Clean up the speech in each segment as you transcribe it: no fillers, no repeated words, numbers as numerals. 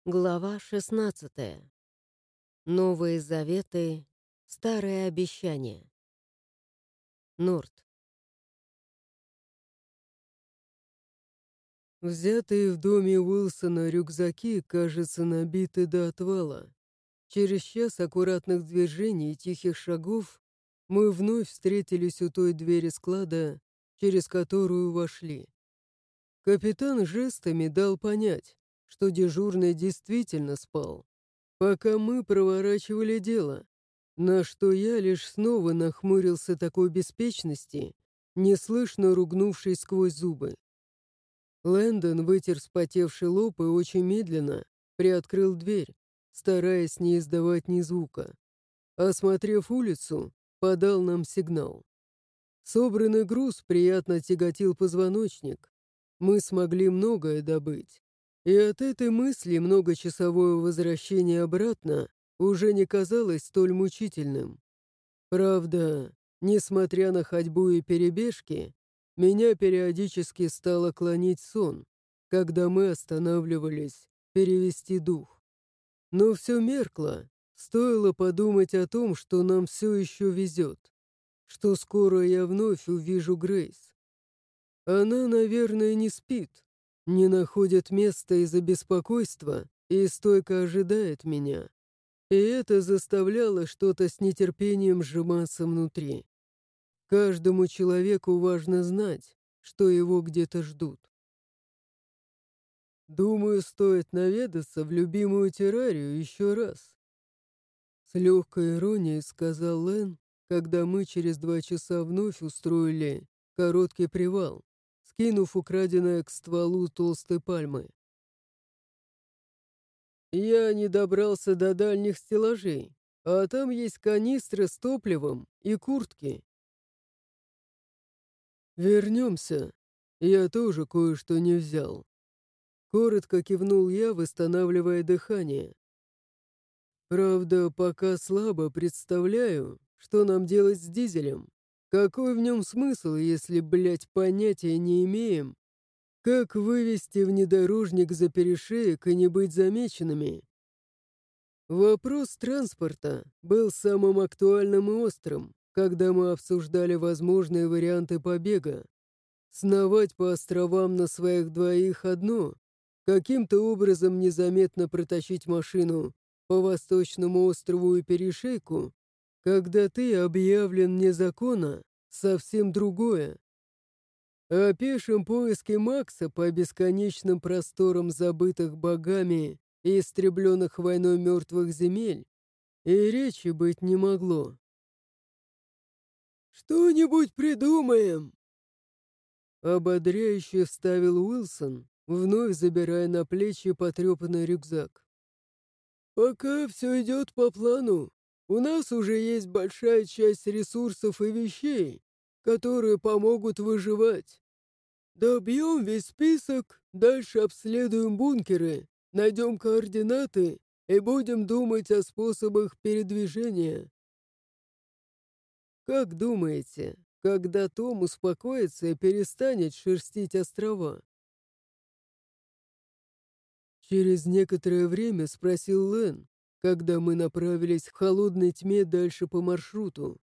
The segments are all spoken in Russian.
Глава 16. Новые заветы, старые обещания. Норт. Взятые в доме Уилсона рюкзаки, кажется, набиты до отвала. Через час аккуратных движений и тихих шагов мы вновь встретились у той двери склада, через которую вошли. Капитан жестами дал понять, что дежурный действительно спал, пока мы проворачивали дело, на что я лишь снова нахмурился такой беспечности, неслышно ругнувшись сквозь зубы. Лэндон вытер вспотевший лоб и очень медленно приоткрыл дверь, стараясь не издавать ни звука. Осмотрев улицу, подал нам сигнал. Собранный груз приятно тяготил позвоночник. Мы смогли многое добыть. И от этой мысли многочасовое возвращение обратно уже не казалось столь мучительным. Правда, несмотря на ходьбу и перебежки, меня периодически стало клонить сон, когда мы останавливались перевести дух. Но все меркло, стоило подумать о том, что нам все еще везет, что скоро я вновь увижу Грейс. Она, наверное, не спит, не находит места из-за беспокойства и стойко ожидает меня. И это заставляло что-то с нетерпением сжиматься внутри. Каждому человеку важно знать, что его где-то ждут. Думаю, стоит наведаться в любимую террарию еще раз. С легкой иронией сказал Лэн, когда мы через 2 часа вновь устроили короткий привал, скинув украденное к стволу толстой пальмы. Я не добрался до дальних стеллажей, а там есть канистры с топливом и куртки. Вернемся. Я тоже кое-что не взял. Коротко кивнул я, восстанавливая дыхание. Правда, пока слабо представляю, что нам делать с дизелем. Какой в нем смысл, если, блядь, понятия не имеем, как вывести внедорожник за перешеек и не быть замеченными? Вопрос транспорта был самым актуальным и острым, когда мы обсуждали возможные варианты побега. Сновать по островам на своих двоих одно, каким-то образом незаметно протащить машину по восточному острову и перешейку, когда ты объявлен вне закона, совсем другое. О пешем поиске Макса по бесконечным просторам забытых богами и истребленных войной мертвых земель и речи быть не могло. «Что-нибудь придумаем!» Ободряюще вставил Уилсон, вновь забирая на плечи потрепанный рюкзак. «Пока все идет по плану. У нас уже есть большая часть ресурсов и вещей, которые помогут выживать. Добьем весь список, дальше обследуем бункеры, найдем координаты и будем думать о способах передвижения». «Как думаете, когда Том успокоится и перестанет шерстить острова?» Через некоторое время спросил Лэн, когда мы направились в холодной тьме дальше по маршруту.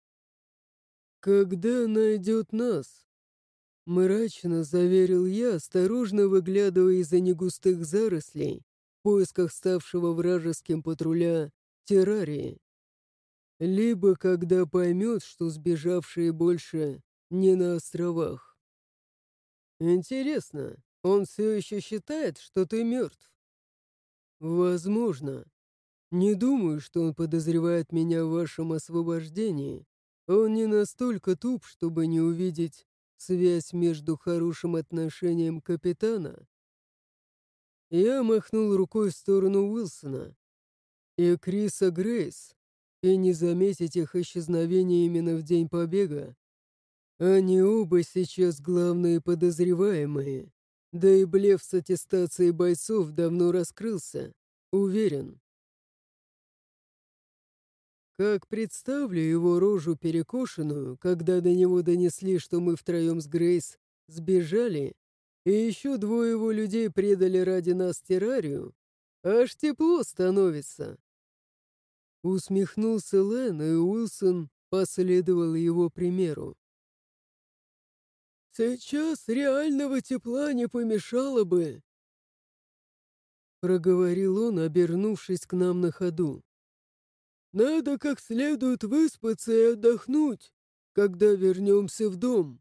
«Когда найдет нас?» Мрачно заверил я, осторожно выглядывая из-за негустых зарослей в поисках ставшего вражеским патруля террарии. Либо когда поймет, что сбежавшие больше не на островах. «Интересно, он все еще считает, что ты мертв?» «Возможно. Не думаю, что он подозревает меня в вашем освобождении. Он не настолько туп, чтобы не увидеть связь между хорошим отношением капитана». Я махнул рукой в сторону Уилсона и Криса Грейс, и не заметить их исчезновения именно в день побега. Они оба сейчас главные подозреваемые. Да и блеф с аттестацией бойцов давно раскрылся, уверен. Как представлю его рожу перекошенную, когда до него донесли, что мы втроем с Грейс сбежали, и еще двое его людей предали ради нас террарию, Аж тепло становится. Усмехнулся Лэн, и Уилсон последовал его примеру. «Сейчас реального тепла не помешало бы», — проговорил он, обернувшись к нам на ходу. «Надо как следует выспаться и отдохнуть, когда вернемся в дом».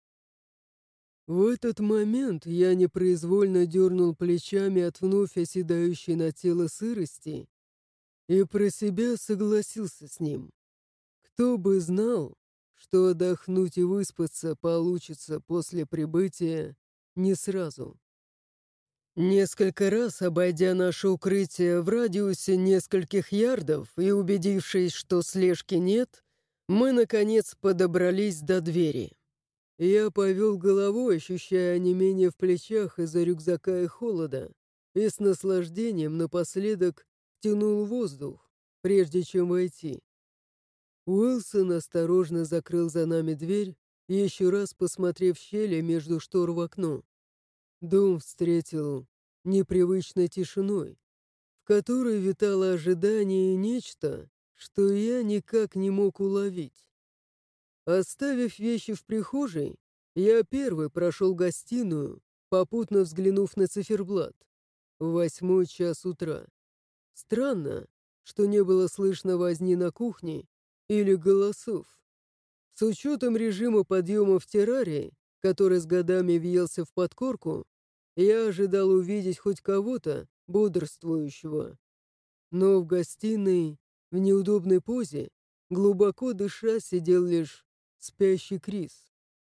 В этот момент я непроизвольно дернул плечами от вновь оседающей на тело сырости и про себя согласился с ним. Кто бы знал, что отдохнуть и выспаться получится после прибытия не сразу. Несколько раз, обойдя наше укрытие в радиусе нескольких ярдов и убедившись, что слежки нет, мы, наконец, подобрались до двери. Я повел головой, ощущая онемение в плечах из-за рюкзака и холода, и с наслаждением напоследок тянул воздух, прежде чем войти. Уилсон осторожно закрыл за нами дверь, еще раз посмотрев щели между штор в окно. Дом встретил непривычной тишиной, в которой витало ожидание и нечто, что я никак не мог уловить. Оставив вещи в прихожей, я первый прошел гостиную, попутно взглянув на циферблат. 8 час утра. Странно, что не было слышно возни на кухне или голосов. С учетом режима подъема в террарии, который с годами въелся в подкорку, я ожидал увидеть хоть кого-то бодрствующего. Но в гостиной, в неудобной позе, глубоко дыша, сидел лишь спящий Крис.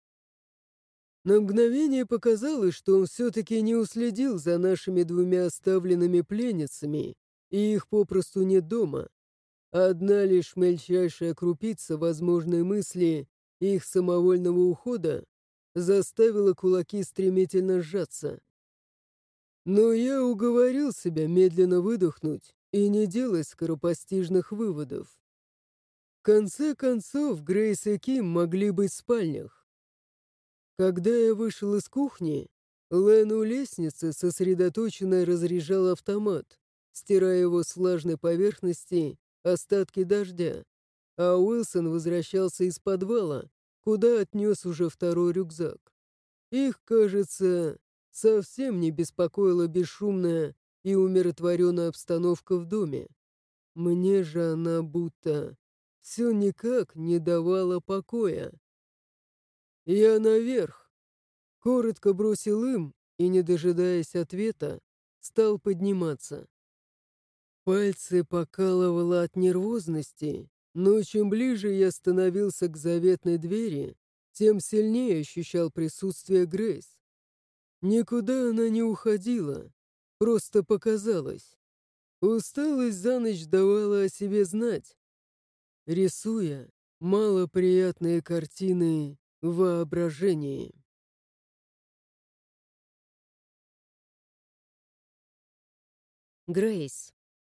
На мгновение показалось, что он все-таки не уследил за нашими двумя оставленными пленницами, и их попросту нет дома. Одна лишь мельчайшая крупица возможной мысли их самовольного ухода заставила кулаки стремительно сжаться. Но я уговорил себя медленно выдохнуть и не делать скоропостижных выводов. В конце концов, Грейс и Ким могли быть в спальнях. Когда я вышел из кухни, Лэн у лестницы сосредоточенно разряжал автомат, стирая его с влажной поверхности остатки дождя, а Уилсон возвращался из подвала, куда отнес уже второй рюкзак. Их, кажется, совсем не беспокоила бесшумная и умиротворенная обстановка в доме. Мне же она будто все никак не давала покоя. «Я наверх!» — коротко бросил им и, не дожидаясь ответа, стал подниматься. Пальцы покалывало от нервозности, но чем ближе я становился к заветной двери, тем сильнее ощущал присутствие Грейс. Никуда она не уходила, просто показалась. Усталость за ночь давала о себе знать, рисуя малоприятные картины в воображении. Грейс.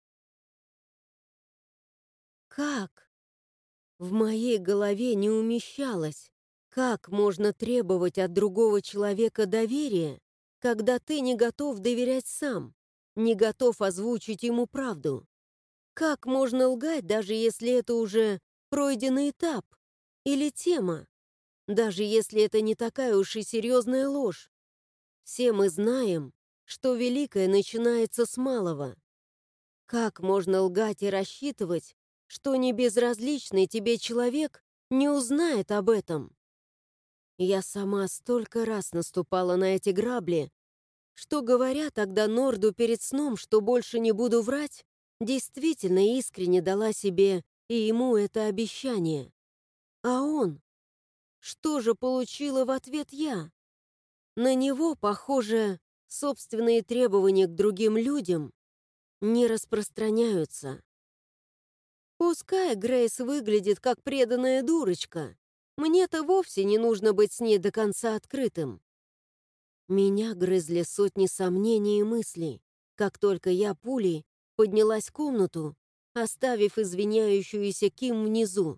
Как? В моей голове не умещалось. Как можно требовать от другого человека доверия, когда ты не готов доверять сам, не готов озвучить ему правду? Как можно лгать, даже если это уже пройденный этап или тема, даже если это не такая уж и серьезная ложь? Все мы знаем, что великое начинается с малого. Как можно лгать и рассчитывать, что небезразличный тебе человек не узнает об этом? Я сама столько раз наступала на эти грабли, что, говоря тогда Норду перед сном, что больше не буду врать, действительно искренне дала себе и ему это обещание. А он? Что же получила в ответ я? На него, похоже, собственные требования к другим людям не распространяются. Пускай Грейс выглядит как преданная дурочка, мне-то вовсе не нужно быть с ней до конца открытым. Меня грызли сотни сомнений и мыслей, как только я пулей поднялась в комнату, оставив извиняющуюся Ким внизу.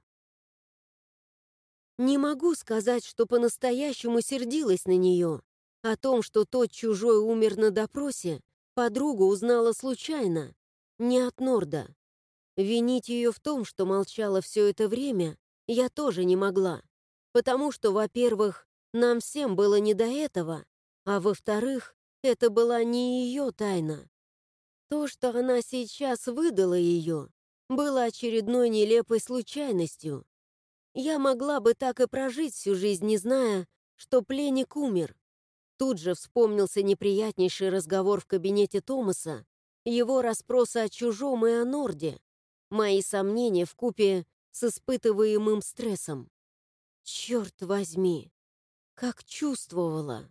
Не могу сказать, что по-настоящему сердилась на нее. О том, что тот чужой умер на допросе, Подругу узнала случайно, не от Норда. Винить ее в том, что молчала все это время, я тоже не могла. Потому что, во-первых, нам всем было не до этого, а во-вторых, это была не ее тайна. То, что она сейчас выдала ее, было очередной нелепой случайностью. Я могла бы так и прожить всю жизнь, не зная, что пленник умер. Тут же вспомнился неприятнейший разговор в кабинете Томаса, его расспросы о чужом и о Норде, мои сомнения вкупе с испытываемым стрессом. Черт возьми, как чувствовала.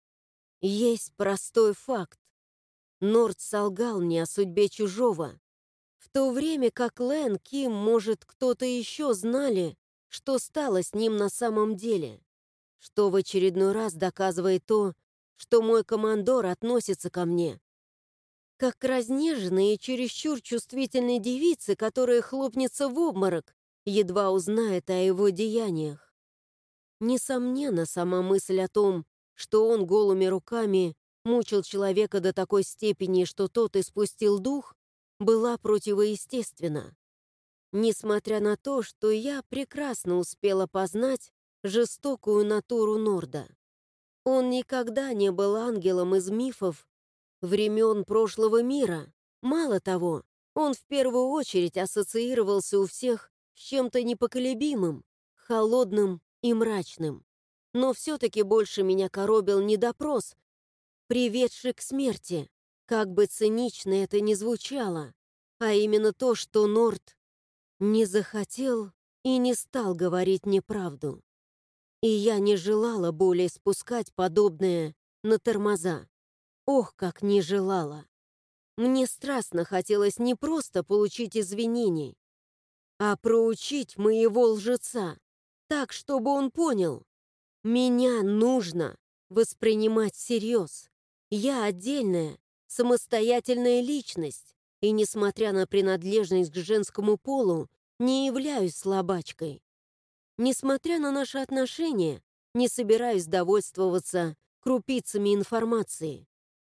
Есть простой факт. Норд солгал мне о судьбе чужого, в то время как Лэн, Ким, может, кто-то еще знали, что стало с ним на самом деле, что в очередной раз доказывает то, что мой командор относится ко мне, как к разнеженной и чересчур чувствительной девице, которая хлопнется в обморок, едва узнает о его деяниях. Несомненно, сама мысль о том, что он голыми руками мучил человека до такой степени, что тот испустил дух, была противоестественна. Несмотря на то, что я прекрасно успела познать жестокую натуру Норда. Он никогда не был ангелом из мифов времен прошлого мира. Мало того, он в первую очередь ассоциировался у всех с чем-то непоколебимым, холодным и мрачным. Но все-таки больше меня коробил не допрос, приведший к смерти, как бы цинично это ни звучало, а именно то, что Норд не захотел и не стал говорить неправду. И я не желала более спускать подобное на тормоза. Ох, как не желала! Мне страстно хотелось не просто получить извинений, а проучить моего лжеца, так, чтобы он понял. Меня нужно воспринимать всерьез. Я отдельная, самостоятельная личность, и, несмотря на принадлежность к женскому полу, не являюсь слабачкой. Несмотря на наши отношения, не собираюсь довольствоваться крупицами информации.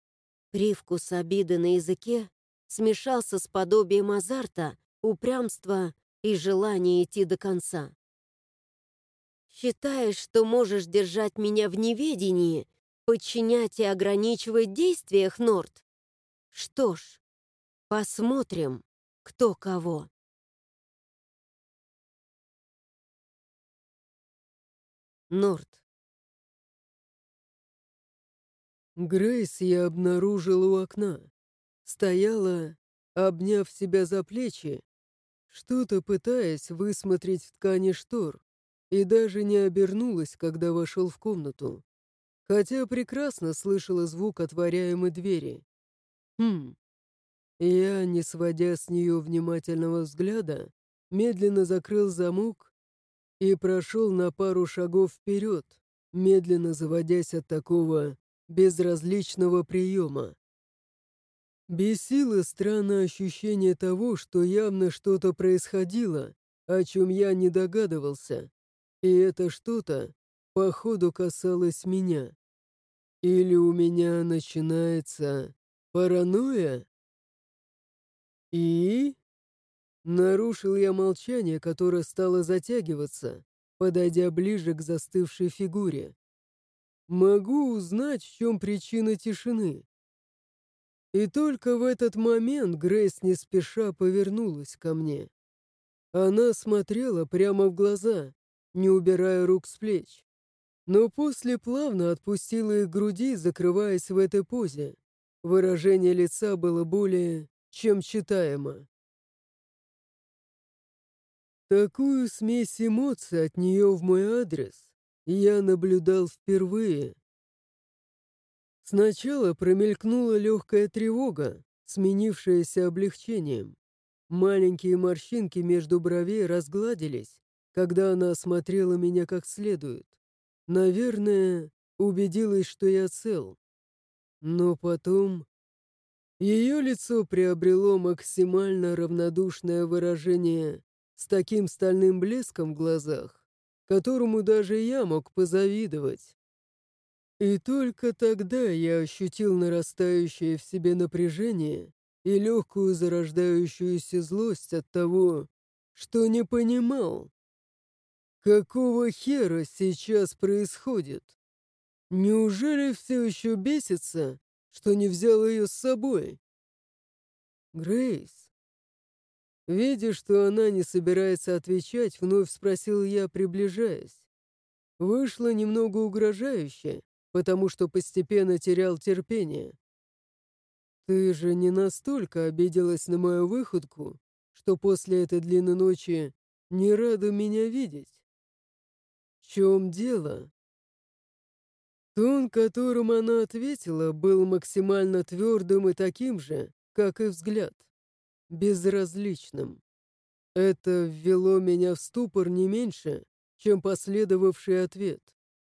Привкус обиды на языке смешался с подобием азарта, упрямства и желания идти до конца. Считаешь, что можешь держать меня в неведении, подчинять и ограничивать в действиях, Норд? Что ж, посмотрим, кто кого. Норд. Грейс я обнаружил у окна. Стояла, обняв себя за плечи, что-то пытаясь высмотреть в ткани штор, и даже не обернулась, когда вошел в комнату, хотя прекрасно слышала звук отворяемой двери. Я, не сводя с нее внимательного взгляда, медленно закрыл замок и прошел на пару шагов вперед, медленно заводясь от такого безразличного приема. Бесило странное ощущение того, что явно что-то происходило, о чем я не догадывался, и это что-то, походу, касалось меня. Или у меня начинается паранойя? И... Нарушил я молчание, которое стало затягиваться, подойдя ближе к застывшей фигуре. Могу узнать, в чем причина тишины. И только в этот момент Грейс не спеша повернулась ко мне. Она смотрела прямо в глаза, не убирая рук с плеч, но после плавно отпустила их к груди, закрываясь в этой позе. Выражение лица было более чем читаемо. Такую смесь эмоций от нее в мой адрес я наблюдал впервые. Сначала промелькнула легкая тревога, сменившаяся облегчением. Маленькие морщинки между бровей разгладились, когда она осмотрела меня как следует. Наверное, убедилась, что я цел. Но потом ее лицо приобрело максимально равнодушное выражение с таким стальным блеском в глазах, которому даже я мог позавидовать. И только тогда я ощутил нарастающее в себе напряжение и легкую зарождающуюся злость от того, что не понимал, какого хера сейчас происходит. Неужели все еще бесится, что не взял ее с собой? Грейс. Видя, что она не собирается отвечать, вновь спросил я, приближаясь. Вышло немного угрожающе, потому что постепенно терял терпение. Ты же не настолько обиделась на мою выходку, что после этой длинной ночи не рада меня видеть? В чем дело? Тон, которым она ответила, был максимально твердым и таким же, как и взгляд, безразличным. Это ввело меня в ступор не меньше, чем последовавший ответ.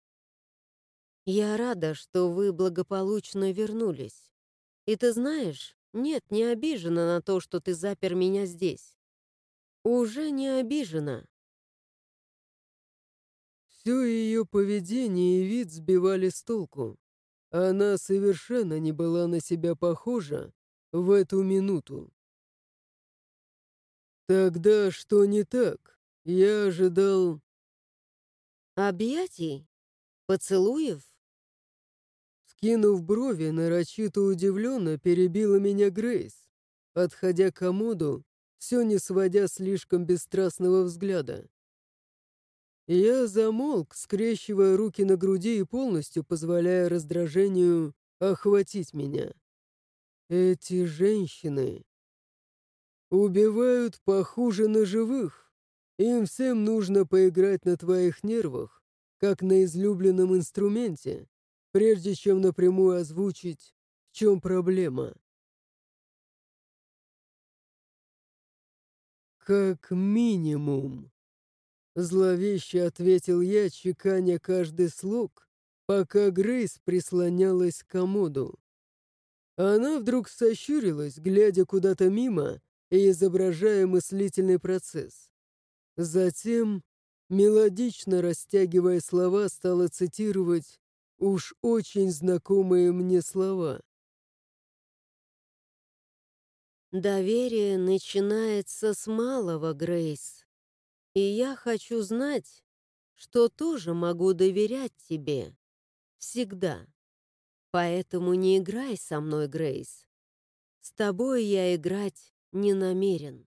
Я рада, что вы благополучно вернулись. И ты знаешь, нет, не обижена на то, что ты запер меня здесь. Уже не обижена. Все ее поведение и вид сбивали с толку. Она совершенно не была на себя похожа в эту минуту. Тогда что не так? Я ожидал... Объятий? Поцелуев? Скинув брови, нарочито удивленно перебила меня Грейс, отходя к комоду, все не сводя слишком бесстрастного взгляда. Я замолк, скрещивая руки на груди и полностью позволяя раздражению охватить меня. Эти женщины убивают похуже на живых. Им всем нужно поиграть на твоих нервах, как на излюбленном инструменте, прежде чем напрямую озвучить, в чем проблема. Как минимум, зловеще ответил я, чеканя каждый слог, пока Грейс прислонялась к комоду. Она вдруг сощурилась, глядя куда-то мимо и изображая мыслительный процесс. Затем, мелодично растягивая слова, стала цитировать уж очень знакомые мне слова. Доверие начинается с малого, Грейс. И я хочу знать, что тоже могу доверять тебе. Всегда. Поэтому не играй со мной, Грейс. С тобой я играть не намерен.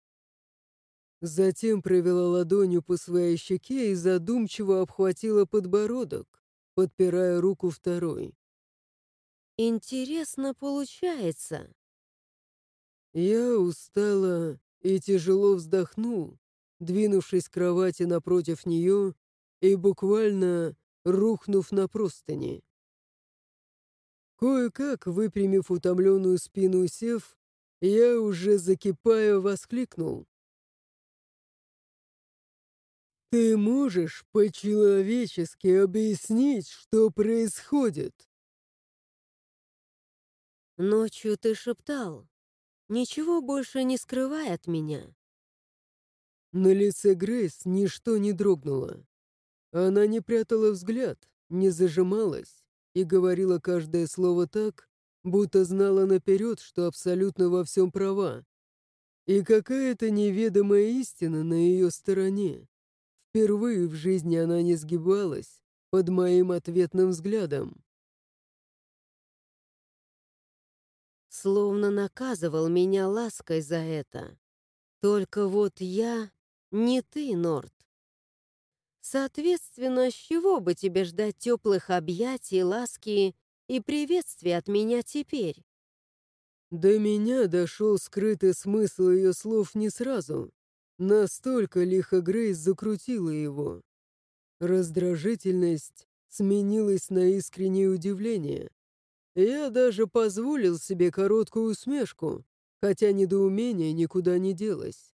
Затем провела ладонью по своей щеке и задумчиво обхватила подбородок, подпирая руку второй. Интересно получается. Я устала и тяжело вздохнул, двинувшись к кровати напротив нее и буквально рухнув на простыни. Кое-как, выпрямив утомленную спину и сев, я уже закипая воскликнул. «Ты можешь по-человечески объяснить, что происходит?» Ночью ты шептал. Ничего больше не скрывай от меня. На лице Грейс ничто не дрогнуло. Она не прятала взгляд, не зажималась и говорила каждое слово так, будто знала наперед, что абсолютно во всем права. И какая-то неведомая истина на ее стороне. Впервые в жизни она не сгибалась под моим ответным взглядом. Словно наказывал меня лаской за это. Только вот я не ты, Норт. Соответственно, с чего бы тебе ждать теплых объятий, ласки и приветствий от меня теперь? До меня дошел скрытый смысл ее слов не сразу. Настолько лихо Грейс закрутила его. Раздражительность сменилась на искреннее удивление. Я даже позволил себе короткую усмешку, хотя недоумение никуда не делось.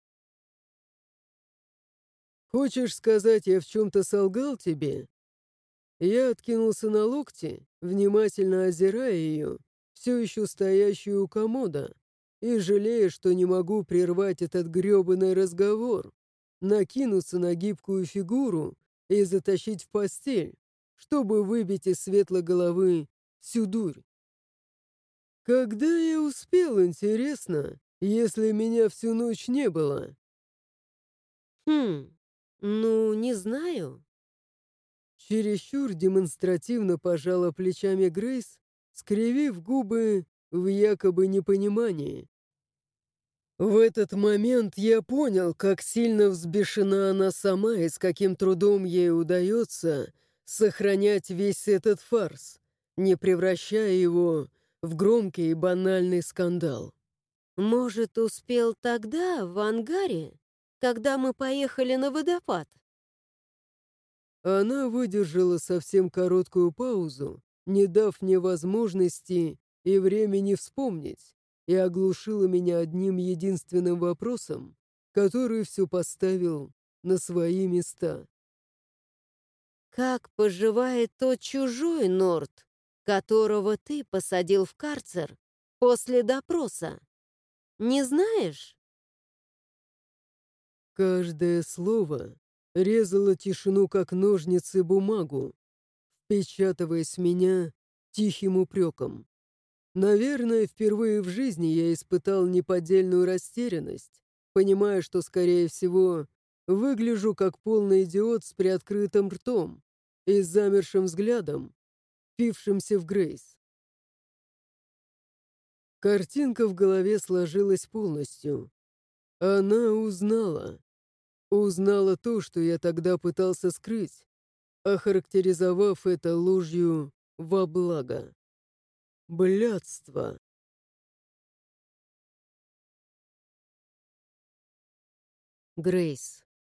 «Хочешь сказать, я в чем-то солгал тебе?» Я откинулся на локти, внимательно озирая ее, все еще стоящую у комода, и жалея, что не могу прервать этот грёбаный разговор, накинуться на гибкую фигуру и затащить в постель, чтобы выбить из светлой головы всю дурь. Когда я успел, интересно, если меня всю ночь не было? Хм, ну, не знаю. Чересчур демонстративно пожала плечами Грейс, скривив губы в якобы непонимании. В этот момент я понял, как сильно взбешена она сама и с каким трудом ей удается сохранять весь этот фарс, не превращая его в громкий и банальный скандал. Может, успел тогда, в ангаре, когда мы поехали на водопад? Она выдержала совсем короткую паузу, не дав мне возможности и времени вспомнить, и оглушила меня одним единственным вопросом, который все поставил на свои места. Как поживает тот чужой Норд, которого ты посадил в карцер после допроса? Не знаешь? Каждое слово резало тишину, как ножницы бумагу, впечатываясь в меня тихим упреком. Наверное, впервые в жизни я испытал неподдельную растерянность, понимая, что, скорее всего, выгляжу как полный идиот с приоткрытым ртом и с замершим взглядом, впившимся в Грейс. Картинка в голове сложилась полностью. Она узнала. Узнала то, что я тогда пытался скрыть, охарактеризовав это ложью во благо. Блядство. Грейс.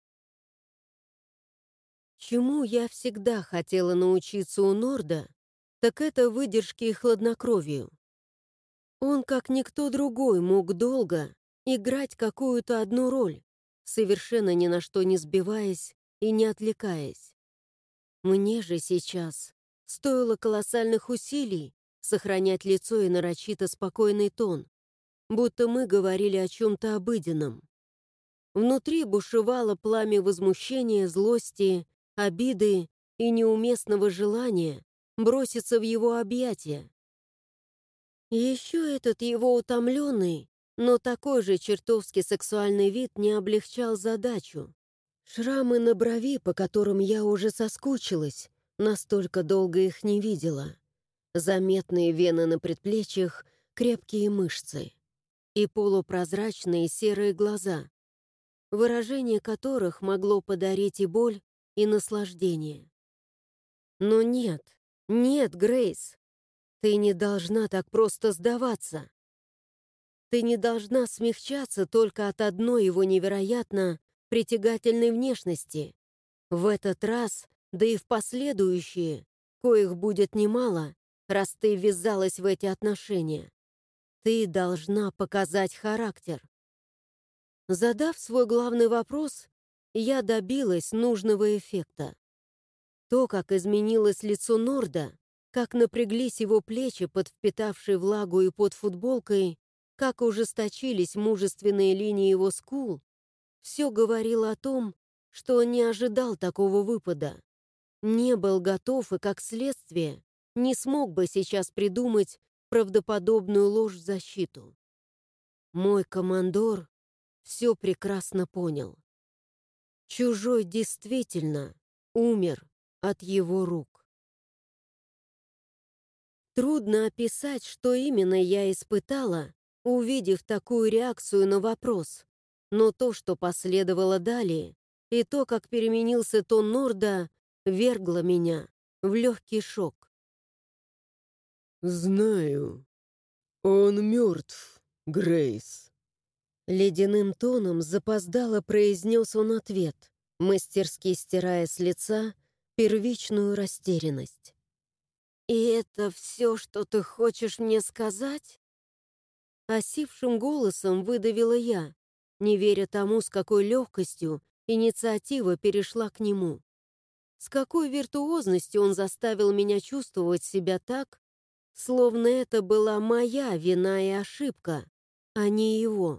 Чему я всегда хотела научиться у Норда, так это выдержке и хладнокровию. Он, как никто другой, мог долго играть какую-то одну роль, совершенно ни на что не сбиваясь и не отвлекаясь. Мне же сейчас стоило колоссальных усилий сохранять лицо и нарочито спокойный тон, будто мы говорили о чем-то обыденном. Внутри бушевало пламя возмущения, злости, обиды и неуместного желания броситься в его объятия. И еще этот его утомленный, но такой же чертовски сексуальный вид не облегчал задачу. Шрамы на брови, по которым я уже соскучилась, настолько долго их не видела. Заметные вены на предплечьях, крепкие мышцы и полупрозрачные серые глаза, выражение которых могло подарить и боль, и наслаждение. Но нет, нет, Грейс, ты не должна так просто сдаваться. Ты не должна смягчаться только от одной его невероятно притягательной внешности. В этот раз, да и в последующие, коих будет немало, раз ты ввязалась в эти отношения. Ты должна показать характер. Задав свой главный вопрос, я добилась нужного эффекта. То, как изменилось лицо Норда, как напряглись его плечи под впитавшей влагу и под футболкой, как ужесточились мужественные линии его скул, все говорило о том, что он не ожидал такого выпада, не был готов и, как следствие, не смог бы сейчас придумать правдоподобную ложь в защиту. Мой командор все прекрасно понял. Чужой действительно умер от его рук. Трудно описать, что именно я испытала, увидев такую реакцию на вопрос, но то, что последовало далее, и то, как переменился тон Норда, вергло меня в легкий шок. «Знаю. Он мертв, Грейс». Ледяным тоном запоздало произнес он ответ, мастерски стирая с лица первичную растерянность. «И это все, что ты хочешь мне сказать?» Осипшим голосом выдавила я, не веря тому, с какой легкостью инициатива перешла к нему. С какой виртуозностью он заставил меня чувствовать себя так, словно это была моя вина и ошибка, а не его.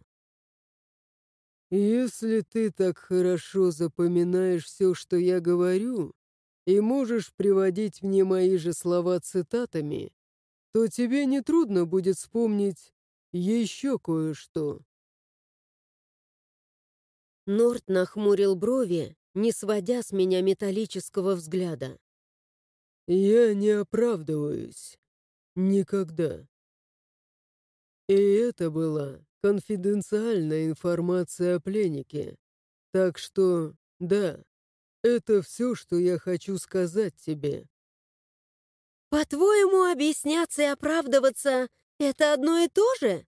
«Если ты так хорошо запоминаешь все, что я говорю, и можешь приводить мне мои же слова цитатами, то тебе нетрудно будет вспомнить еще кое-что. Норт нахмурил брови, не сводя с меня металлического взгляда. Я не оправдываюсь. Никогда. И это была конфиденциальная информация о пленнике. Так что, да, это все, что я хочу сказать тебе. «По-твоему, объясняться и оправдываться — это одно и то же?»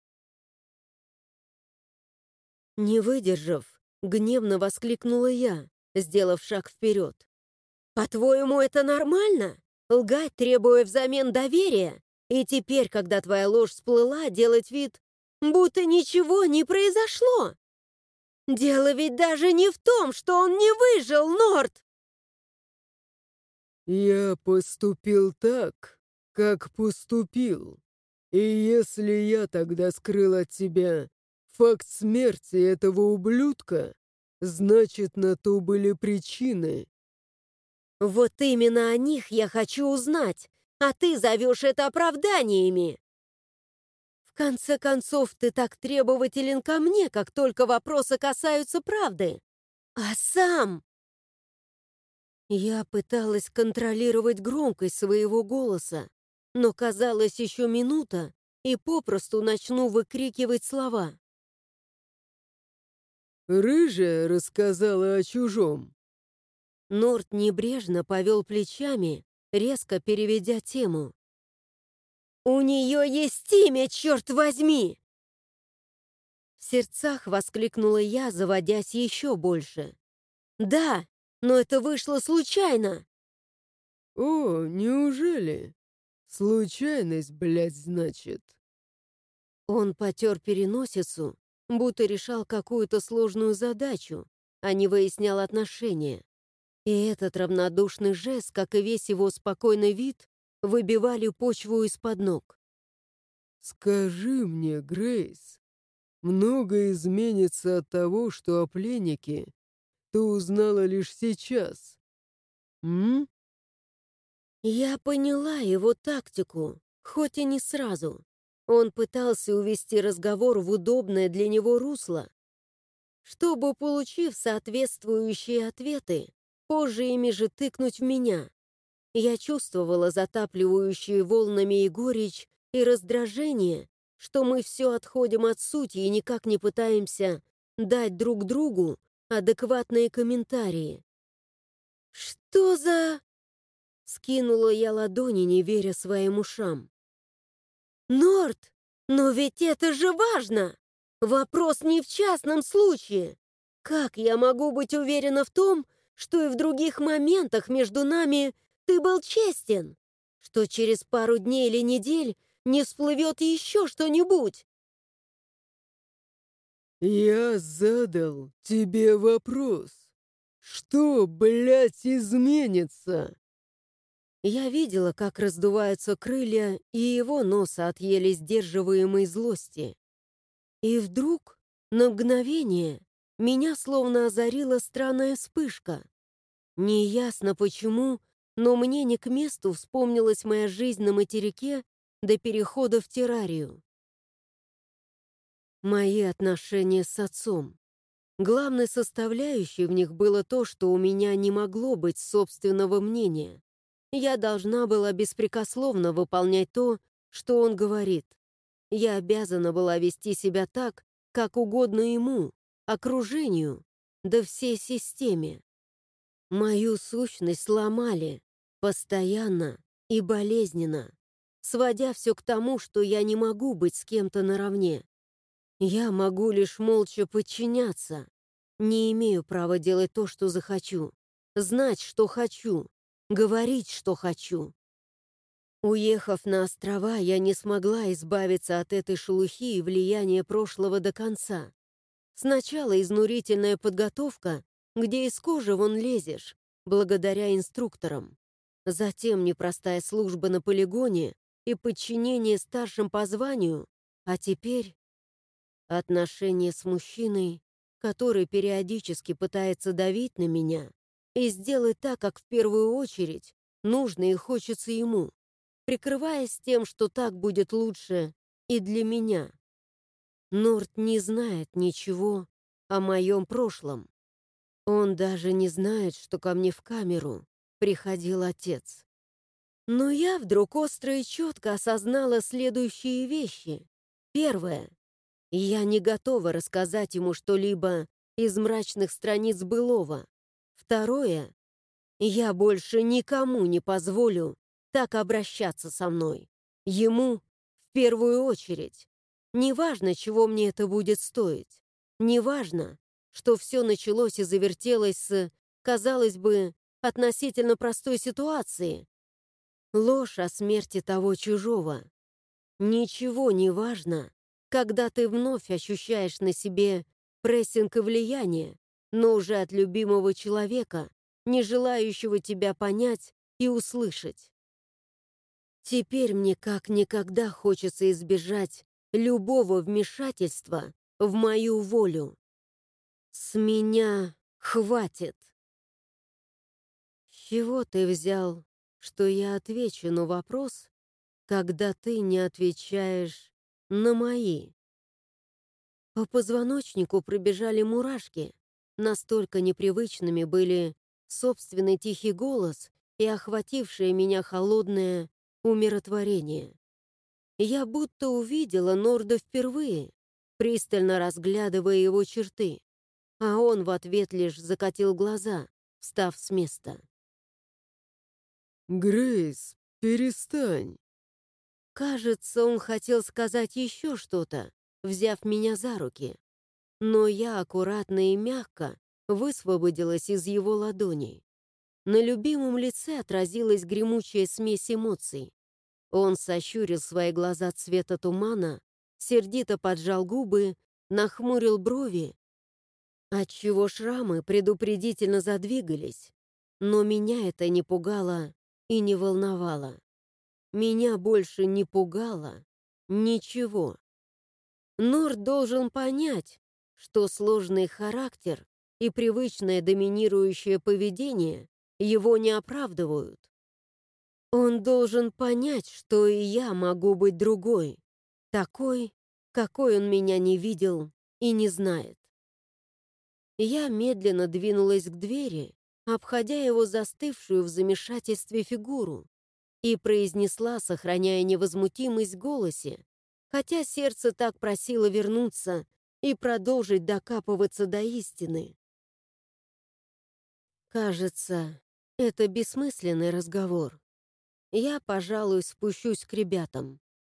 Не выдержав, гневно воскликнула я, сделав шаг вперед. «По-твоему, это нормально? Лгать, требуя взамен доверия? И теперь, когда твоя ложь всплыла, делать вид, будто ничего не произошло? Дело ведь даже не в том, что он не выжил, Норт!» Я поступил так, как поступил. И если я тогда скрыл от тебя факт смерти этого ублюдка, значит, на то были причины. Вот именно о них я хочу узнать, а ты зовешь это оправданиями. В конце концов, ты так требователен ко мне, как только вопросы касаются правды. А сам... Я пыталась контролировать громкость своего голоса, но казалось еще минута, и попросту начну выкрикивать слова. Рыжая рассказала о чужом. Норт небрежно повел плечами, резко переведя тему. «У нее есть имя, черт возьми!» В сердцах воскликнула я, заводясь еще больше. «Да, но это вышло случайно!» О, неужели? Случайность, блядь, значит. Он потер переносицу, будто решал какую-то сложную задачу, а не выяснял отношения. И этот равнодушный жест, как и весь его спокойный вид, выбивали почву из-под ног. Скажи мне, Грейс, многое изменится от того, что о пленнике ты узнала лишь сейчас. М? Я поняла его тактику, хоть и не сразу. Он пытался увести разговор в удобное для него русло, чтобы, получив соответствующие ответы, позже ими же тыкнуть в меня. Я чувствовала затапливающие волнами и горечь, и раздражение, что мы все отходим от сути и никак не пытаемся дать друг другу адекватные комментарии. «Что за...» — скинула я ладони, не веря своим ушам. «Норт, но ведь это же важно! Вопрос не в частном случае. Как я могу быть уверена в том, что и в других моментах между нами ты был честен? Что через пару дней или недель не всплывет еще что-нибудь?» Я задал тебе вопрос. Что, блядь, изменится? Я видела, как раздуваются крылья и его носа от еле сдерживаемой злости. И вдруг, на мгновение, меня словно озарила странная вспышка. Неясно почему, но мне не к месту вспомнилась моя жизнь на материке до перехода в террарию. Мои отношения с отцом. Главной составляющей в них было то, что у меня не могло быть собственного мнения. Я должна была беспрекословно выполнять то, что он говорит. Я обязана была вести себя так, как угодно ему, окружению, да всей системе. Мою сущность сломали, постоянно и болезненно, сводя все к тому, что я не могу быть с кем-то наравне. Я могу лишь молча подчиняться, не имею права делать то, что захочу, знать, что хочу, говорить, что хочу. Уехав на острова, я не смогла избавиться от этой шелухи и влияния прошлого до конца. Сначала изнурительная подготовка, где из кожи вон лезешь, благодаря инструкторам. Затем непростая служба на полигоне и подчинение старшим по званию, а теперь отношения с мужчиной, который периодически пытается давить на меня и сделать так, как в первую очередь нужно и хочется ему, прикрываясь тем, что так будет лучше и для меня. Норд не знает ничего о моем прошлом. Он даже не знает, что ко мне в камеру приходил отец. Но я вдруг остро и четко осознала следующие вещи. Первое. Я не готова рассказать ему что-либо из мрачных страниц былого. Второе. Я больше никому не позволю так обращаться со мной. Ему в первую очередь. Неважно, чего мне это будет стоить. Неважно, что все началось и завертелось с, казалось бы, относительно простой ситуации. Ложь о смерти того чужого. Ничего не важно, когда ты вновь ощущаешь на себе прессинг и влияние, но уже от любимого человека, не желающего тебя понять и услышать. Теперь мне как никогда хочется избежать любого вмешательства в мою волю. С меня хватит. С чего ты взял, что я отвечу на вопрос, когда ты не отвечаешь на мои? По позвоночнику пробежали мурашки. Настолько непривычными были собственный тихий голос и охватившее меня холодное умиротворение. Я будто увидела Норда впервые, пристально разглядывая его черты, а он в ответ лишь закатил глаза, встав с места. «Грейс, перестань!» Кажется, он хотел сказать еще что-то, взяв меня за руки. Но я аккуратно и мягко высвободилась из его ладоней. На любимом лице отразилась гремучая смесь эмоций. Он сощурил свои глаза цвета тумана, сердито поджал губы, нахмурил брови, отчего шрамы предупредительно задвигались. Но меня это не пугало и не волновало. Меня больше не пугало ничего. Норд должен понять, что сложный характер и привычное доминирующее поведение его не оправдывают. Он должен понять, что и я могу быть другой, такой, какой он меня не видел и не знает. Я медленно двинулась к двери, обходя его застывшую в замешательстве фигуру, и произнесла, сохраняя невозмутимость в голосе, хотя сердце так просило вернуться и продолжить докапываться до истины. Кажется, это бессмысленный разговор. Я, пожалуй, спущусь к ребятам.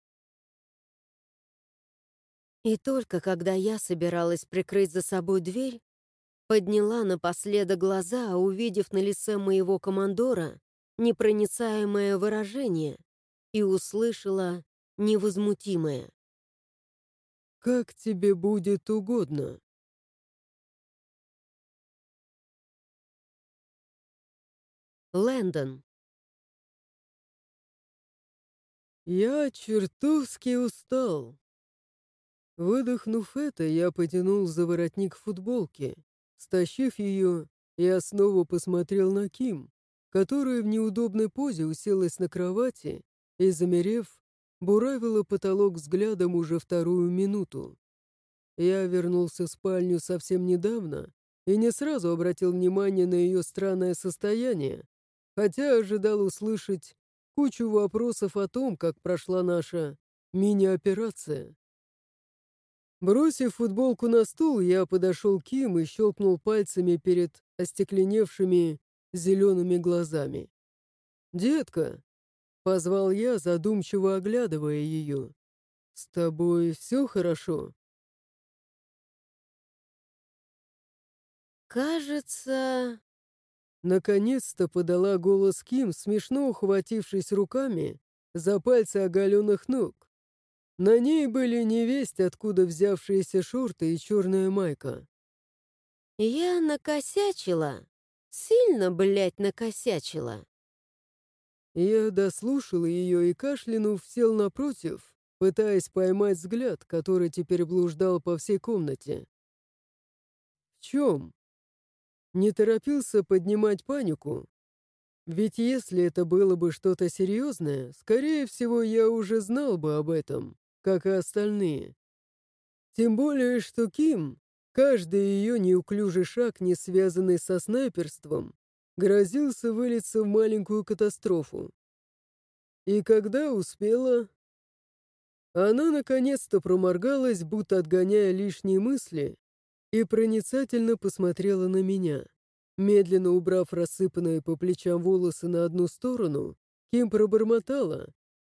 И только когда я собиралась прикрыть за собой дверь, подняла напоследок глаза, увидев на лице моего командора непроницаемое выражение, и услышала невозмутимое. «Как тебе будет угодно». Лэндон. «Я чертовски устал». Выдохнув это, я потянул за воротник футболки. Стащив ее, я снова посмотрел на Ким, которая в неудобной позе уселась на кровати и, замерев, буравила потолок взглядом уже вторую минуту. Я вернулся в спальню совсем недавно и не сразу обратил внимание на ее странное состояние, хотя ожидал услышать кучу вопросов о том, как прошла наша мини-операция. Бросив футболку на стул, я подошел к Ким и щелкнул пальцами перед остекленевшими зелеными глазами. «Детка!» — позвал я, задумчиво оглядывая ее. «С тобой все хорошо?» Кажется, Наконец-то подала голос Ким, смешно ухватившись руками за пальцы оголенных ног. На ней были невесть, откуда взявшиеся шорты и черная майка. я накосячила. Сильно, блядь, накосячила. Я дослушал ее и, кашлянув, сел напротив, пытаясь поймать взгляд, который теперь блуждал по всей комнате. «В чем?» Не торопился поднимать панику, ведь если это было бы что-то серьезное, скорее всего, я уже знал бы об этом, как и остальные. Тем более, что Ким, каждый ее неуклюжий шаг, не связанный со снайперством, грозился вылиться в маленькую катастрофу. И когда успела, она наконец-то проморгалась, будто отгоняя лишние мысли, и проницательно посмотрела на меня. Медленно убрав рассыпанные по плечам волосы на одну сторону, Ким пробормотала.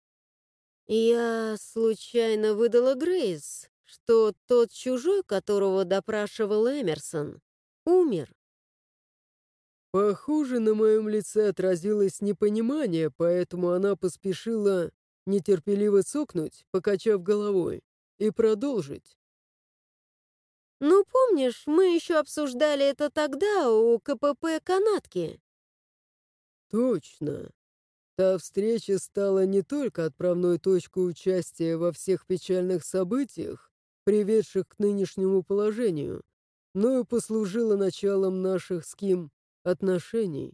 Я случайно выдала Грейс, что тот чужой, которого допрашивал Эмерсон, умер. Похоже, на моем лице отразилось непонимание, поэтому она поспешила нетерпеливо цокнуть, покачав головой, и продолжить. Ну, помнишь, мы еще обсуждали это тогда у КПП «Канатки». Точно. Та встреча стала не только отправной точкой участия во всех печальных событиях, приведших к нынешнему положению, но и послужила началом наших с Ким отношений.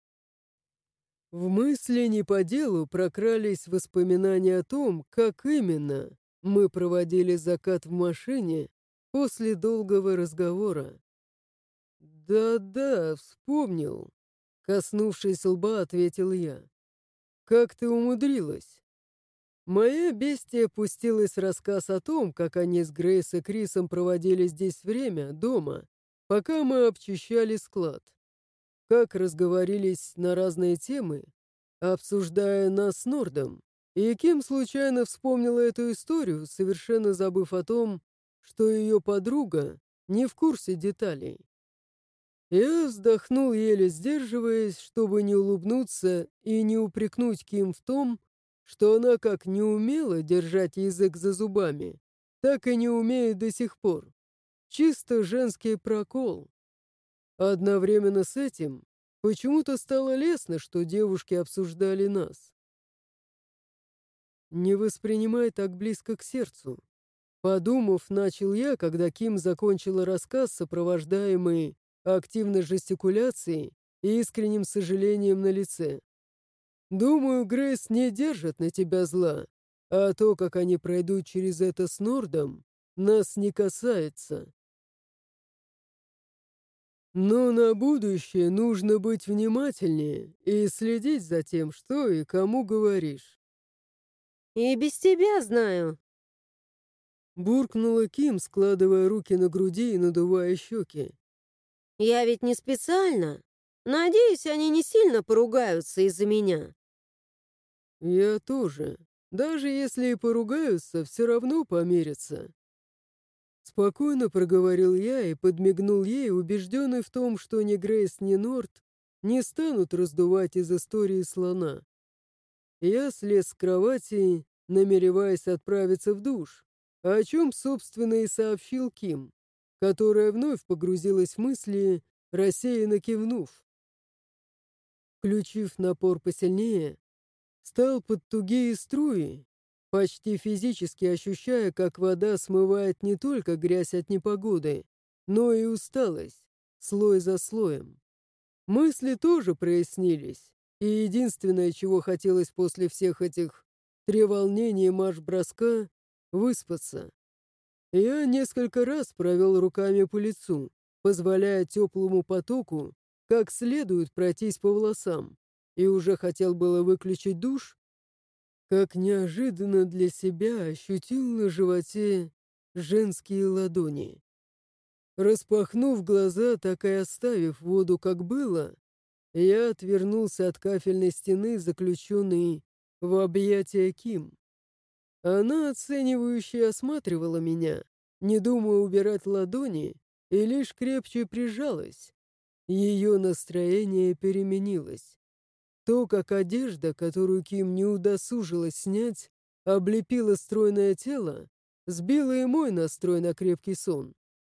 В мысли не по делу прокрались воспоминания о том, как именно мы проводили закат в машине после долгого разговора. «Да-да, вспомнил», — коснувшись лба, ответил я. «Как ты умудрилась?» Моя бестия пустилась в рассказ о том, как они с Грейс и Крисом проводили здесь время, дома, пока мы обчищали склад. Как разговорились на разные темы, обсуждая нас с Нордом, и Ким случайно вспомнила эту историю, совершенно забыв о том, что ее подруга не в курсе деталей. Я вздохнул, еле сдерживаясь, чтобы не улыбнуться и не упрекнуть Ким в том, что она как не умела держать язык за зубами, так и не умеет до сих пор. Чисто женский прокол. Одновременно с этим почему-то стало лестно, что девушки обсуждали нас. Не воспринимай так близко к сердцу. Подумав, начал я, когда Ким закончила рассказ, сопровождаемый активной жестикуляцией и искренним сожалением на лице. Думаю, Грейс не держит на тебя зла, а то, как они пройдут через это с Нордом, нас не касается. Но на будущее нужно быть внимательнее и следить за тем, что и кому говоришь. И без тебя знаю. Буркнула Ким, складывая руки на груди и надувая щеки. Я ведь не специально. Надеюсь, они не сильно поругаются из-за меня. Я тоже. Даже если и поругаются, все равно помирятся. Спокойно проговорил я и подмигнул ей, убежденный в том, что ни Грейс, ни Норт не станут раздувать из истории слона. Я слез с кровати, намереваясь отправиться в душ, о чем, собственно, и сообщил Ким, которая вновь погрузилась в мысли, рассеянно кивнув. Включив напор посильнее, стал под тугие струи, почти физически ощущая, как вода смывает не только грязь от непогоды, но и усталость, слой за слоем. Мысли тоже прояснились, и единственное, чего хотелось после всех этих треволнений и марш-броска — выспаться. Я несколько раз провел руками по лицу, позволяя теплому потоку как следует пройтись по волосам, и уже хотел было выключить душ, как неожиданно для себя ощутил на животе женские ладони. Распахнув глаза, так и оставив воду как было, я отвернулся от кафельной стены, заключенной в объятия Ким. Она оценивающе осматривала меня, не думая убирать ладони, и лишь крепче прижалась. Ее настроение переменилось. То, как одежда, которую Ким не удосужилась снять, облепила стройное тело, сбила и мой настрой на крепкий сон.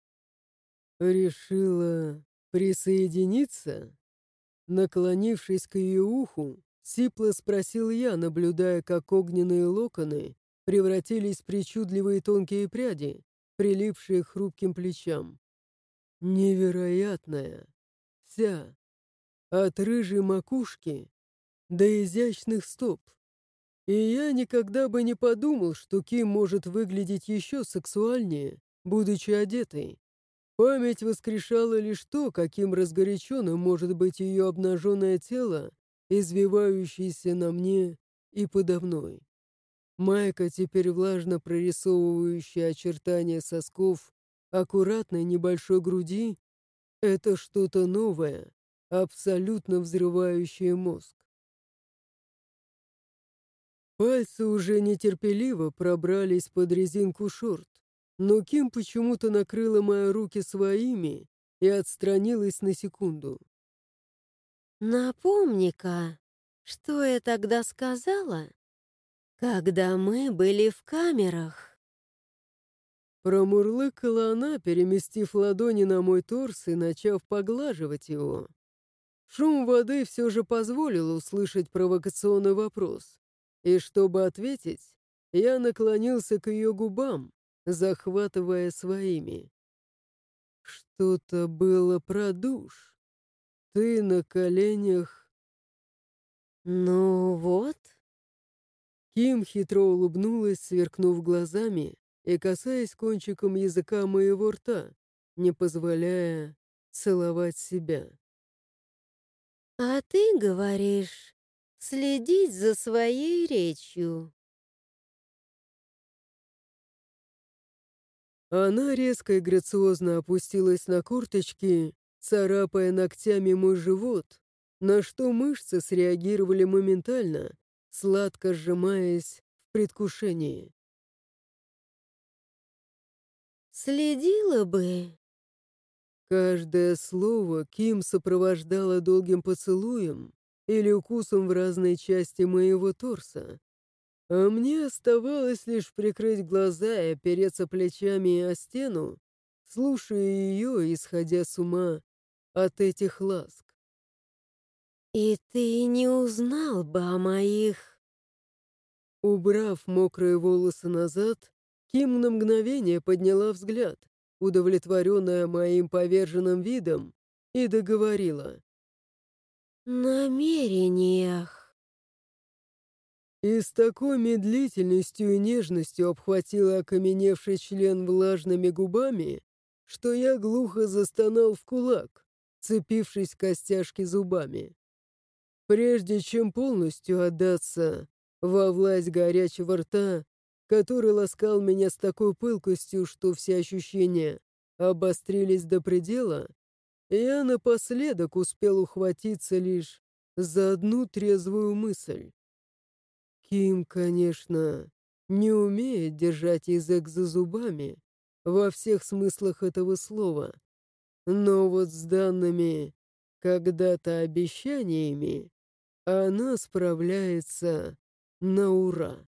Решила присоединиться? Наклонившись к ее уху, сипло спросил я, наблюдая, как огненные локоны превратились в причудливые тонкие пряди, прилипшие к хрупким плечам. Невероятная, вся, от рыжей макушки до изящных стоп. И я никогда бы не подумал, что Ким может выглядеть еще сексуальнее, будучи одетой. Память воскрешала лишь то, каким разгоряченным может быть ее обнаженное тело, извивающееся на мне и подо мной. Майка, теперь влажно прорисовывающая очертания сосков аккуратной небольшой груди, это что-то новое, абсолютно взрывающее мозг. Пальцы уже нетерпеливо пробрались под резинку шорт, но Ким почему-то накрыла мои руки своими и отстранилась на секунду. «Напомни-ка, что я тогда сказала, когда мы были в камерах?» Промурлыкала она, переместив ладони на мой торс и начав поглаживать его. Шум воды все же позволил услышать провокационный вопрос. И чтобы ответить, я наклонился к ее губам, захватывая своими. Что-то было про душ. Ты на коленях. «Ну вот», Ким хитро улыбнулась, сверкнув глазами и касаясь кончиком языка моего рта, не позволяя целовать себя. «а ты говоришь, следить за своей речью». Она резко и грациозно опустилась на корточки, царапая ногтями мой живот, на что мышцы среагировали моментально, сладко сжимаясь в предвкушении. «Следила бы». Каждое слово Ким сопровождала долгим поцелуем или укусом в разные части моего торса, а мне оставалось лишь прикрыть глаза и опереться плечами о стену, слушая ее, исходя с ума от этих ласк. «И ты не узнал бы о моих...» Убрав мокрые волосы назад, Ким на мгновение подняла взгляд, удовлетворенная моим поверженным видом, и договорила. «намерениях». И с такой медлительностью и нежностью обхватила окаменевший член влажными губами, что я глухо застонал в кулак, цепившись в костяшки зубами. Прежде чем полностью отдаться во власть горячего рта, который ласкал меня с такой пылкостью, что все ощущения обострились до предела, я напоследок успел ухватиться лишь за одну трезвую мысль. Ким, конечно, не умеет держать язык за зубами во всех смыслах этого слова, но вот с данными когда-то обещаниями она справляется на ура.